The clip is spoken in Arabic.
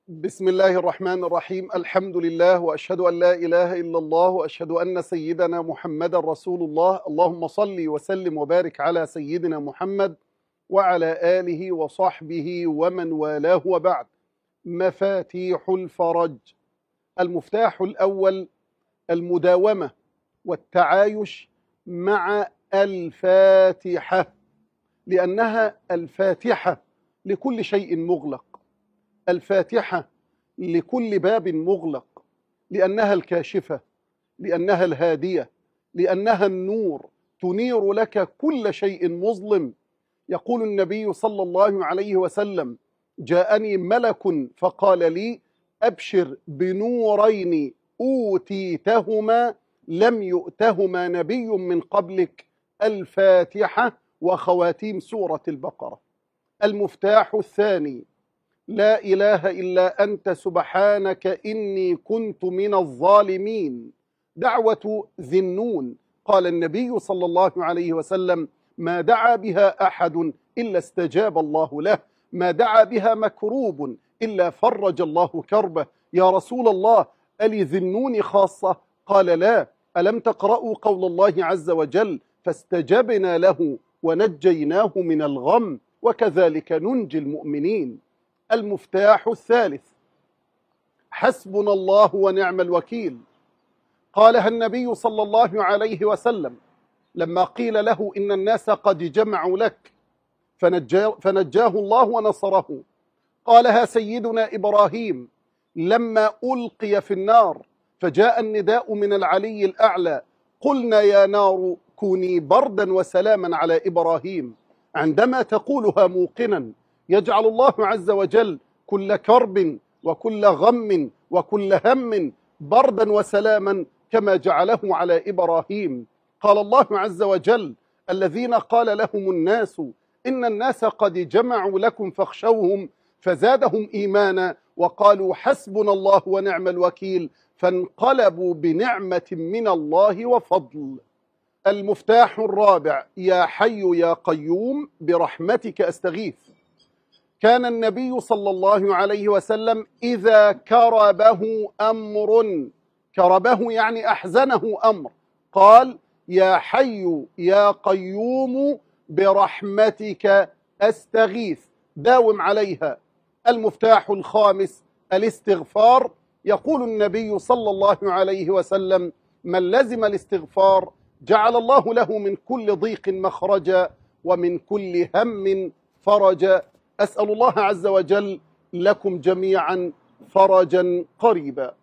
بسم الله الرحمن الرحيم. الحمد لله وأشهد أن لا إله إلا الله وأشهد أن سيدنا محمد رسول الله. اللهم صل وسلم وبارك على سيدنا محمد وعلى آله وصحبه ومن والاه، وبعد. مفاتيح الفرج. المفتاح الأول المداومة والتعايش مع الفاتحة، لأنها الفاتحة لكل شيء مغلق، الفاتحة لكل باب مغلق، لأنها الكاشفة، لأنها الهادية، لأنها النور، تنير لك كل شيء مظلم. يقول النبي صلى الله عليه وسلم: جاءني ملك فقال لي: أبشر بنورين أوتيتهما لم يؤتهما نبي من قبلك، الفاتحة وخواتيم سورة البقرة. المفتاح الثاني: لا إله إلا أنت سبحانك إني كنت من الظالمين. دعوة ذي النون، قال النبي صلى الله عليه وسلم: ما دعا بها أحد إلا استجاب الله له، ما دعا بها مكروب إلا فرج الله كربه. يا رسول الله، ألذي النون خاصة؟ قال: لا. ألم تقرأوا قول الله عز وجل: فاستجبنا له ونجيناه من الغم وكذلك ننجي المؤمنين. المفتاح الثالث: حسبنا الله ونعم الوكيل. قالها النبي صلى الله عليه وسلم لما قيل له إن الناس قد جمعوا لك فنجاه الله ونصره. قالها سيدنا إبراهيم لما ألقي في النار فجاء النداء من العلي الأعلى: قلنا يا نار كوني بردا وسلاما على إبراهيم. عندما تقولها موقنا يجعل الله عز وجل كل كرب وكل غم وكل هم بردا وسلاما كما جعله على إبراهيم. قال الله عز وجل: الذين قال لهم الناس إن الناس قد جمعوا لكم فاخشوهم فزادهم إيمانا وقالوا حسبنا الله ونعم الوكيل، فانقلبوا بنعمة من الله وفضل. المفتاح الرابع: يا حي يا قيوم برحمتك أستغيث. كان النبي صلى الله عليه وسلم إذا كربه أمر، كربه يعني أحزنه أمر، قال: يا حي يا قيوم برحمتك أستغيث. داوم عليها. المفتاح الخامس الاستغفار. يقول النبي صلى الله عليه وسلم: من لزم الاستغفار جعل الله له من كل ضيق مخرجا ومن كل هم فرجا. أسأل الله عز وجل لكم جميعا فرجا قريبا.